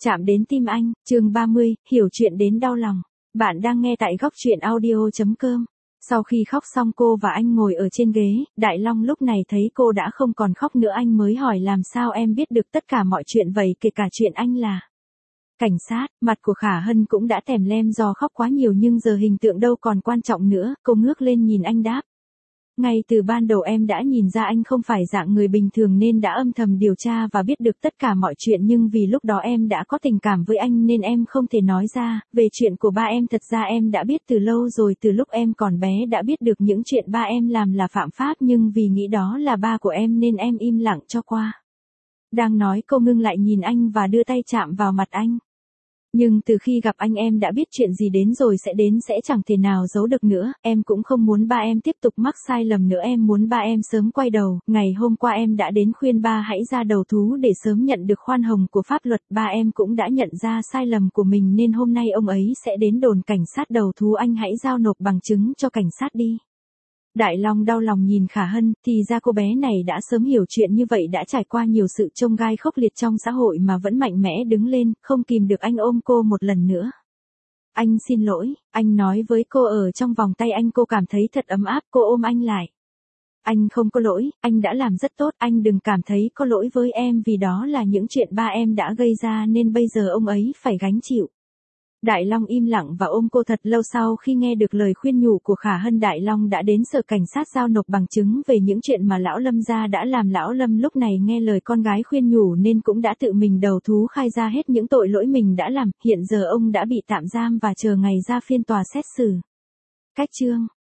Chạm đến tim anh, chương 30, hiểu chuyện đến đau lòng. Bạn đang nghe tại góc truyện audio.com. Sau khi khóc xong cô và anh ngồi ở trên ghế, Đại Long lúc này thấy cô đã không còn khóc nữa, anh mới hỏi làm sao em biết được tất cả mọi chuyện vậy, kể cả chuyện anh là cảnh sát. Mặt của Khả Hân cũng đã tèm lem do khóc quá nhiều, nhưng giờ hình tượng đâu còn quan trọng nữa, cô ngước lên nhìn anh đáp. Ngay từ ban đầu em đã nhìn ra anh không phải dạng người bình thường nên đã âm thầm điều tra và biết được tất cả mọi chuyện, nhưng vì lúc đó em đã có tình cảm với anh nên em không thể nói ra. Về chuyện của ba em thật ra em đã biết từ lâu rồi, từ lúc em còn bé đã biết được những chuyện ba em làm là phạm pháp, nhưng vì nghĩ đó là ba của em nên em im lặng cho qua. Đang nói cô ngưng lại nhìn anh và đưa tay chạm vào mặt anh. Nhưng từ khi gặp anh em đã biết chuyện gì đến rồi sẽ đến, sẽ chẳng thể nào giấu được nữa, em cũng không muốn ba em tiếp tục mắc sai lầm nữa, em muốn ba em sớm quay đầu. Ngày hôm qua em đã đến khuyên ba hãy ra đầu thú để sớm nhận được khoan hồng của pháp luật, ba em cũng đã nhận ra sai lầm của mình nên hôm nay ông ấy sẽ đến đồn cảnh sát đầu thú, anh hãy giao nộp bằng chứng cho cảnh sát đi. Đại Long đau lòng nhìn Khả Hân, thì ra cô bé này đã sớm hiểu chuyện như vậy, đã trải qua nhiều sự chông gai khốc liệt trong xã hội mà vẫn mạnh mẽ đứng lên, không kìm được anh ôm cô một lần nữa. Anh xin lỗi, anh nói với cô ở trong vòng tay anh, cô cảm thấy thật ấm áp, cô ôm anh lại. Anh không có lỗi, anh đã làm rất tốt, anh đừng cảm thấy có lỗi với em vì đó là những chuyện ba em đã gây ra nên bây giờ ông ấy phải gánh chịu. Đại Long im lặng và ôm cô thật lâu. Sau khi nghe được lời khuyên nhủ của Khả Hân, Đại Long đã đến sở cảnh sát giao nộp bằng chứng về những chuyện mà lão Lâm gia đã làm. Lão Lâm lúc này nghe lời con gái khuyên nhủ nên cũng đã tự mình đầu thú, khai ra hết những tội lỗi mình đã làm. Hiện giờ ông đã bị tạm giam và chờ ngày ra phiên tòa xét xử. Cách chương